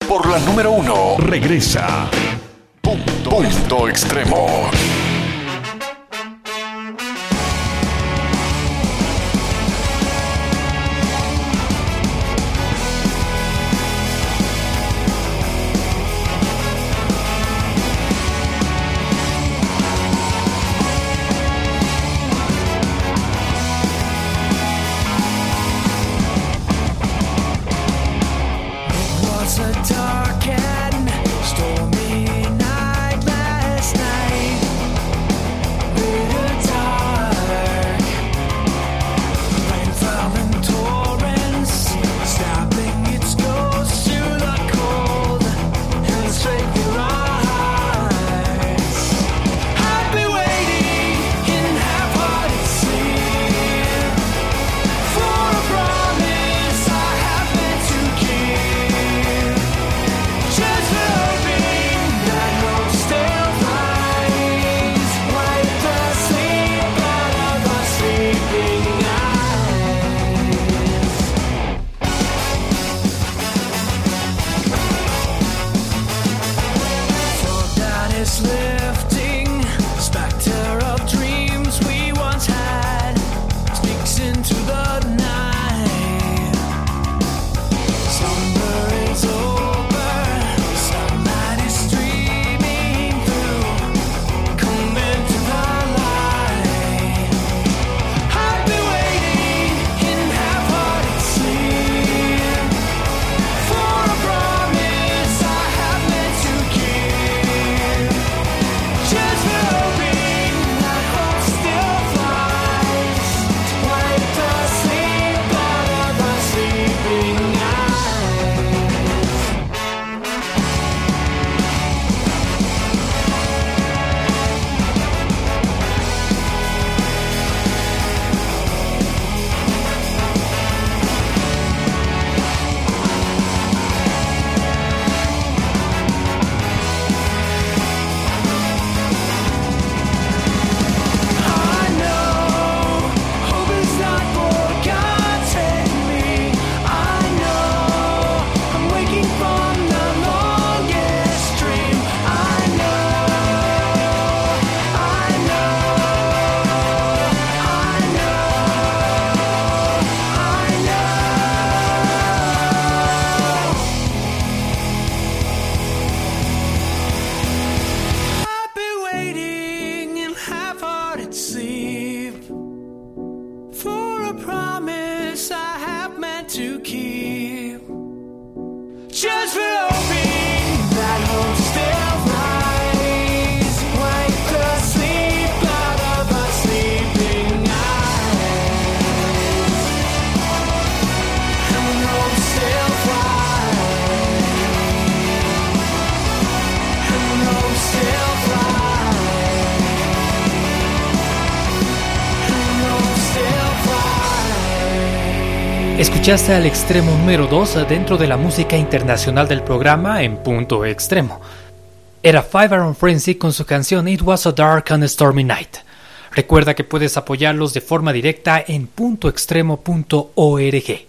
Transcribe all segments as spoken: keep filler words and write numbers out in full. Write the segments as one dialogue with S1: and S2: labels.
S1: por la número uno. Regresa Punto, Punto Extremo.
S2: Escuchaste al extremo número dos dentro de la música internacional del programa en Punto Extremo. Era Five Iron Frenzy con su canción It Was a Dark and Stormy Night. Recuerda que puedes apoyarlos de forma directa en punto extremo punto org.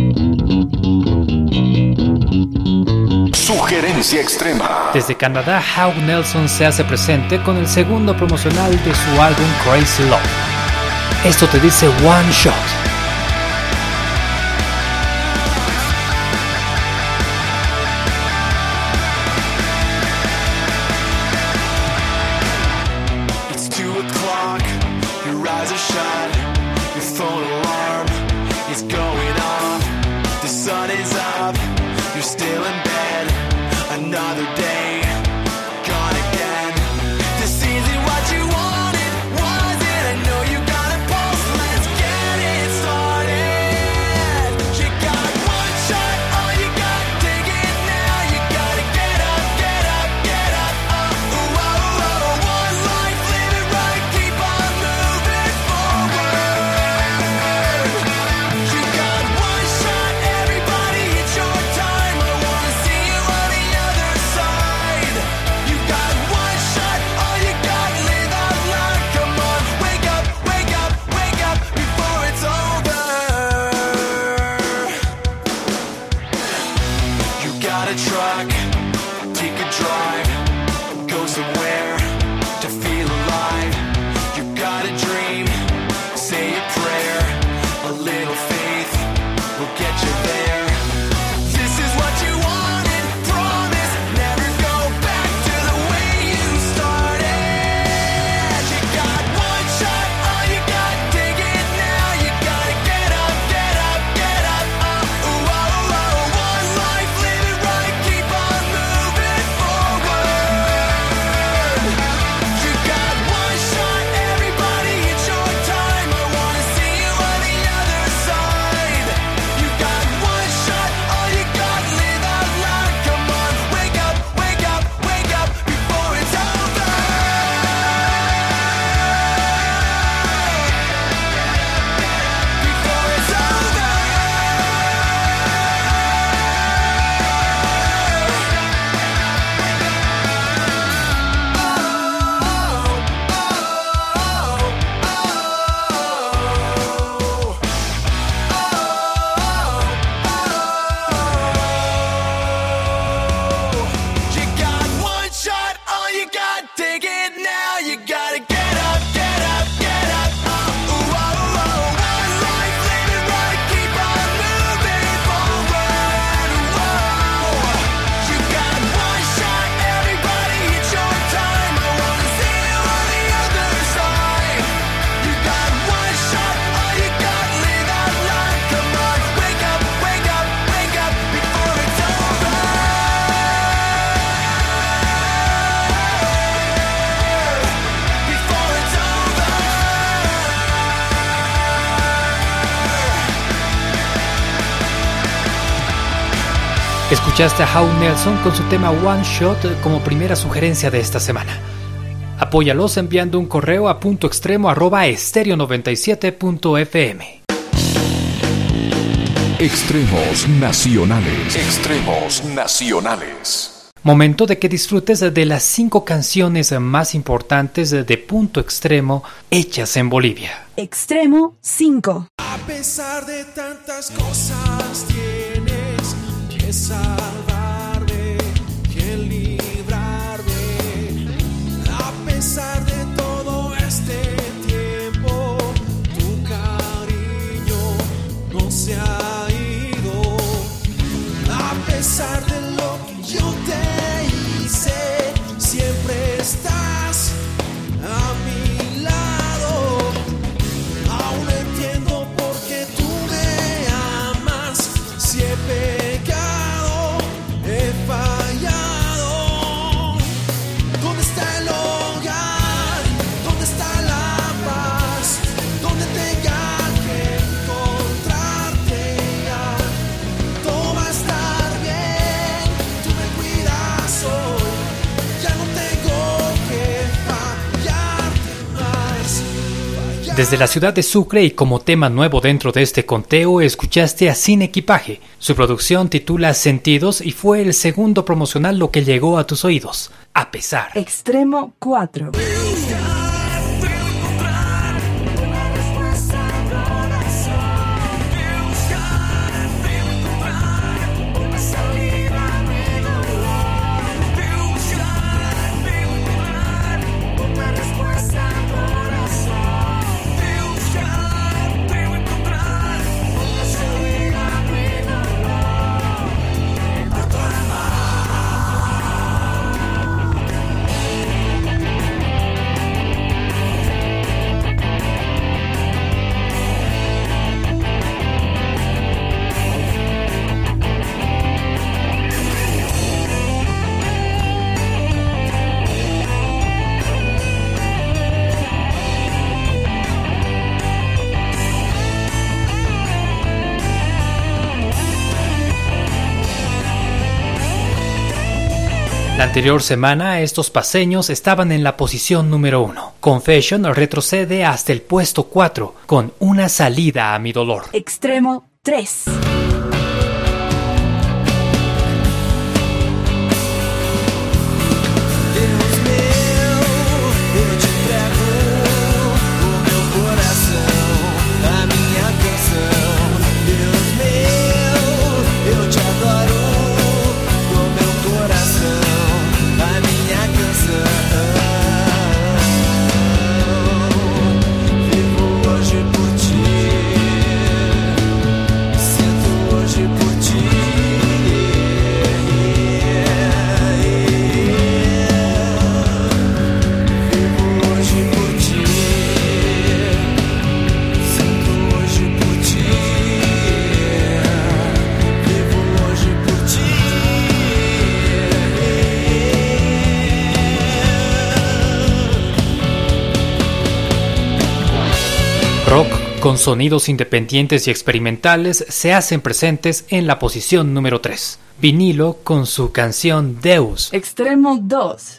S1: Sugerencia extrema.
S2: Desde Canadá, Hawk Nelson se hace presente con el segundo promocional de su álbum Crazy Love. Esto te dice One Shot.
S3: Everybody, it's your time. I wanna see you on the other side. drive, go somewhere to feel alive. You got a dream, say a prayer, a little faith will get you there. This is what you wanted, promise, never go back to the way you started. You got one shot, all you got, dig it now. You gotta get up, get up, get up. Oh, ooh, oh, oh, one life, live it right, keep on moving forward. You got one shot, everybody, it's your time. I wanna see you on the other side. You got one shot, all you got, live out loud. Come on, wake up, wake up, wake up before it's over. Before it's over. You got one shot, all you got, dig it now. You gotta get up, get up, get up. Oh, ooh, oh, oh, one life, live it right, keep on moving forward. Whoa. You got one shot, everybody, it's your time. I wanna see you on the other side. You got one shot, all you got, live out loud. Come on, wake up, wake up, wake up before it's over. Before it's over.
S2: Escuchaste a Howard Nelson con su tema One Shot como primera sugerencia de esta semana. Apóyalos enviando un correo a punto extremo arroba estéreo noventa y siete punto f m.
S1: Extremos nacionales. Extremos nacionales.
S2: Momento de que disfrutes de las cinco canciones más importantes de Punto Extremo hechas en Bolivia.
S4: Extremo cinco.
S5: A pesar de tantas cosas tienes que salvarme, que librarme. A pesar de todo este tiempo, tu cariño no se ha ido. A pesar de lo que yo te hice, siempre estás a mi lado. Aún entiendo por qué tú me amas. Si he pecado, he fallado. ¿Dónde está el hogar? ¿Dónde está la paz? ¿Dónde tenga que encontrarte ya? Todo va a estar bien, tú me cuidas hoy. Ya no tengo que fallarte más.
S2: Desde la ciudad de Sucre y como tema nuevo dentro de este conteo, escuchaste a Sin Equipaje. Su producción titula Sentidos y fue el segundo promocional lo que llegó a tus oídos. A pesar.
S4: Extremo cuatro.
S2: La anterior semana, estos paseños estaban en la posición número uno. Confession retrocede hasta el puesto cuatro, con Una salida a mi dolor.
S4: Extremo tres.
S5: Eu te adoro com meu coração.
S2: con sonidos independientes y experimentales, se hacen presentes en la posición número tres. Vinilo con su canción Deus.
S4: Extremo dos.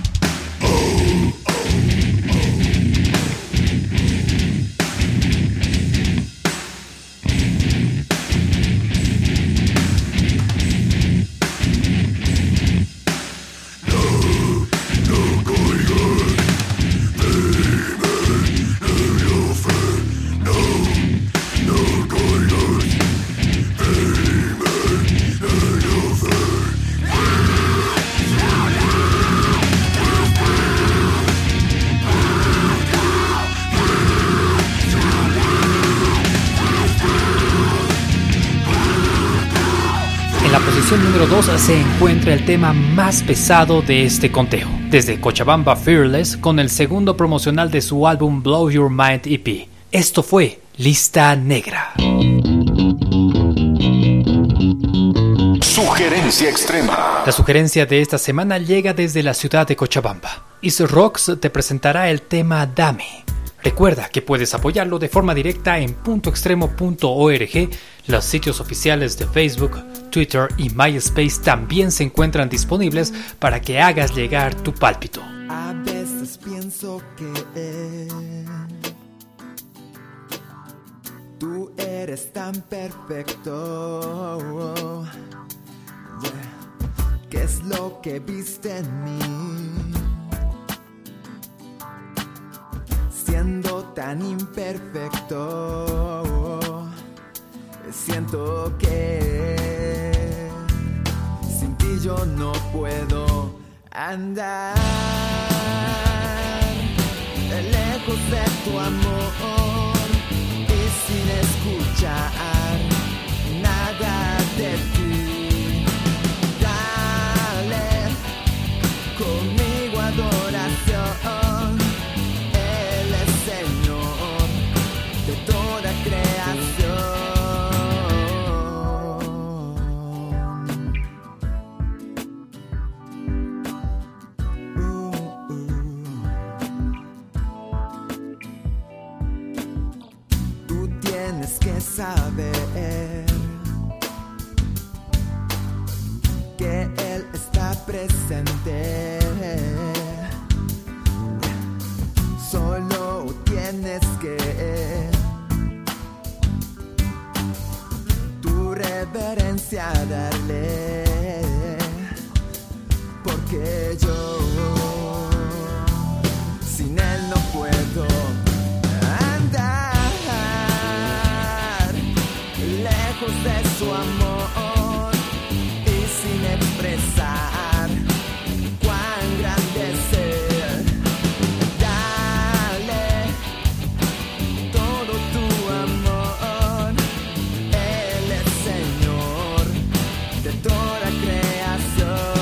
S2: En la posición número dos se encuentra el tema más pesado de este conteo, desde Cochabamba Fearless con el segundo promocional de su álbum Blow Your Mind E P. Esto fue Lista Negra.
S1: Sugerencia extrema.
S2: La sugerencia de esta semana llega desde la ciudad de Cochabamba. Easy Rocks te presentará el tema Dame. Recuerda que puedes apoyarlo de forma directa en punto extremo punto org. Los sitios oficiales de Facebook, Twitter y MySpace también se encuentran disponibles para que hagas llegar tu pálpito.
S5: A veces pienso que tú eres tan perfecto. Yeah. ¿Qué es lo que viste en mí? Siendo tan imperfecto, siento que sin ti yo no puedo andar. Lejos de tu amor y sin escuchar nada de ti. Dale conmigo adoración. Él es Señor de toda creación. Tienes que saber que Él está presente. Solo tienes que tu reverencia darle, porque yo sin Él no puedo andar. Lejos de su amor y sin expresar cuán grande es Él. Dale todo tu amor. Él es Señor de toda creación.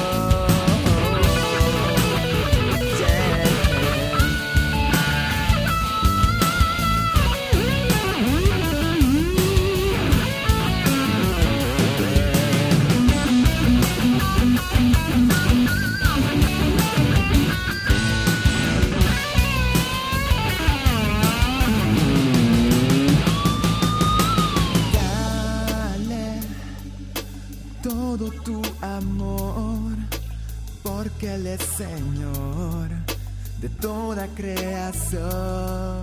S5: Todo tu amor, porque Él es Señor de toda creación.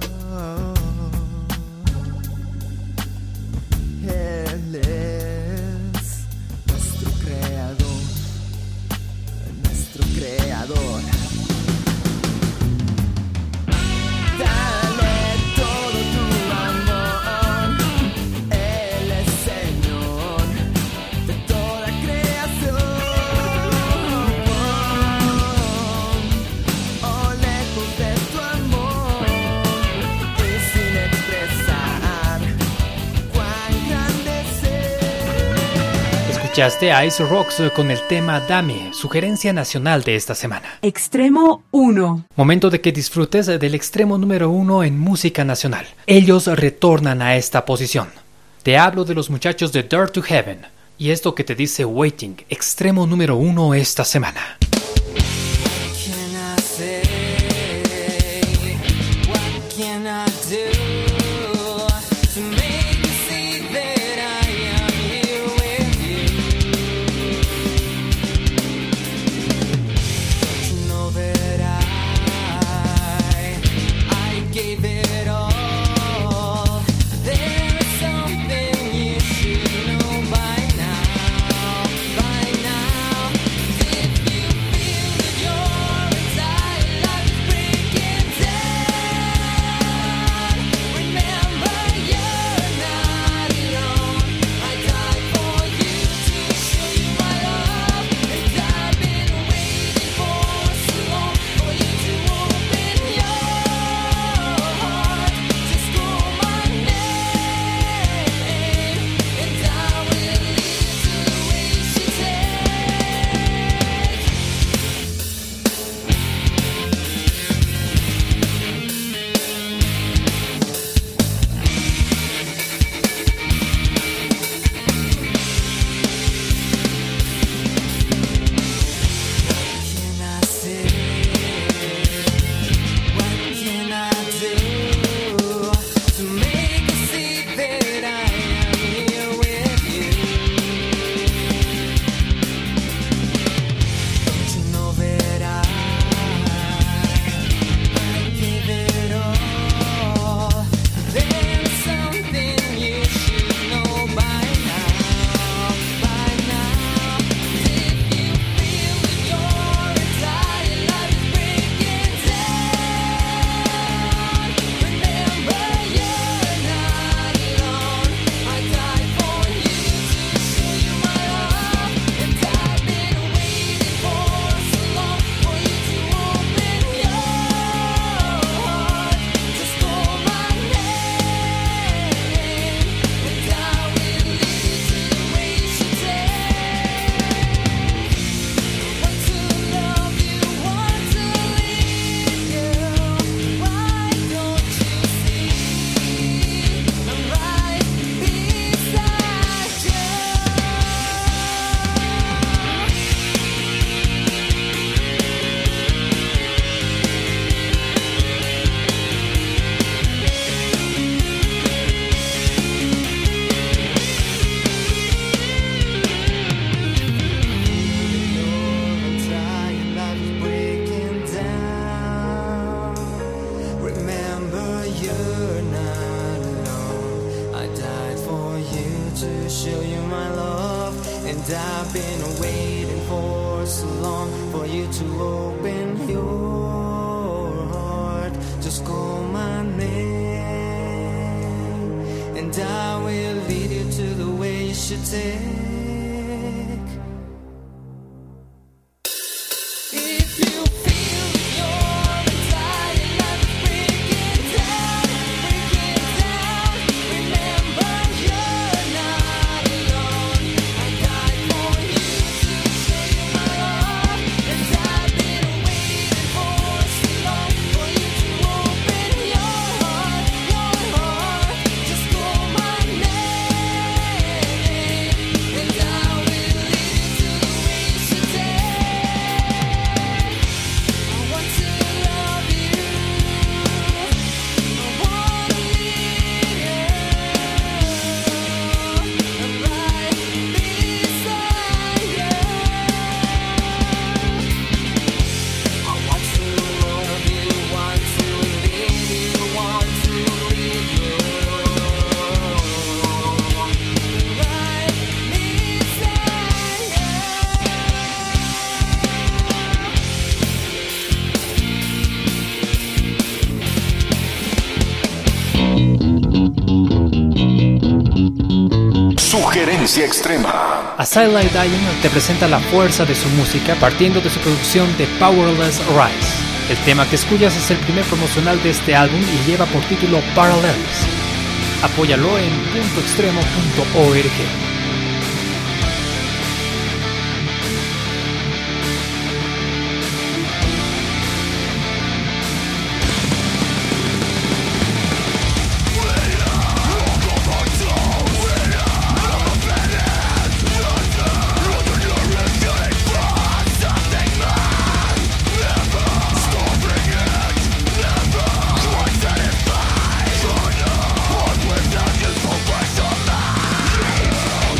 S5: Él es nuestro creador, nuestro creador. Dale todo tu amor, Él es Señor de toda creación. Oh, lejos de tu amor y sin expresar cuán grande es Él.
S2: Escuchaste a Ice Rocks con el tema Dame, sugerencia nacional de esta semana.
S4: Extremo uno.
S2: Momento de que disfrutes del extremo número uno en música nacional. Ellos retornan a esta posición. Te hablo de los muchachos de Dare to Heaven. Y esto que te dice Waiting, extremo número uno esta semana.
S5: Can I say? What can I do? for you to open your heart. Just call my name, and I will lead you to the way you should take. If you feel you're dying and breaking down, breaking down, remember you're not alone. I died for you to show you my love, and I've been waiting for so long for you to open your heart, your heart. Just call my name, and I will lead you to the way you should take. I want to love you, I want to lead you right beside you. I want to love you, want to lead you, want to lead you right
S1: Sugerencia extrema.
S2: A Satellite Lion te presenta la fuerza de su música partiendo de su producción de Powerless Rise. El tema que escuchas es el primer promocional de este álbum y lleva por título Parallels. Apóyalo en punto extremo punto org.
S3: Without you, so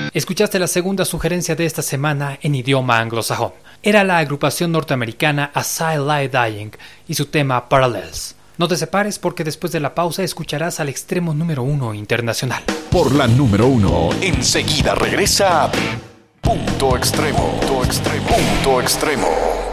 S2: Escuchaste la segunda sugerencia de esta semana en idioma anglosajón. Era la agrupación norteamericana As I Lie Dying y su tema Parallels. No te separes porque después de la pausa escucharás al extremo número uno internacional.
S1: Por la número uno, enseguida regresa Punto Extremo. Punto Extremo. Punto Extremo.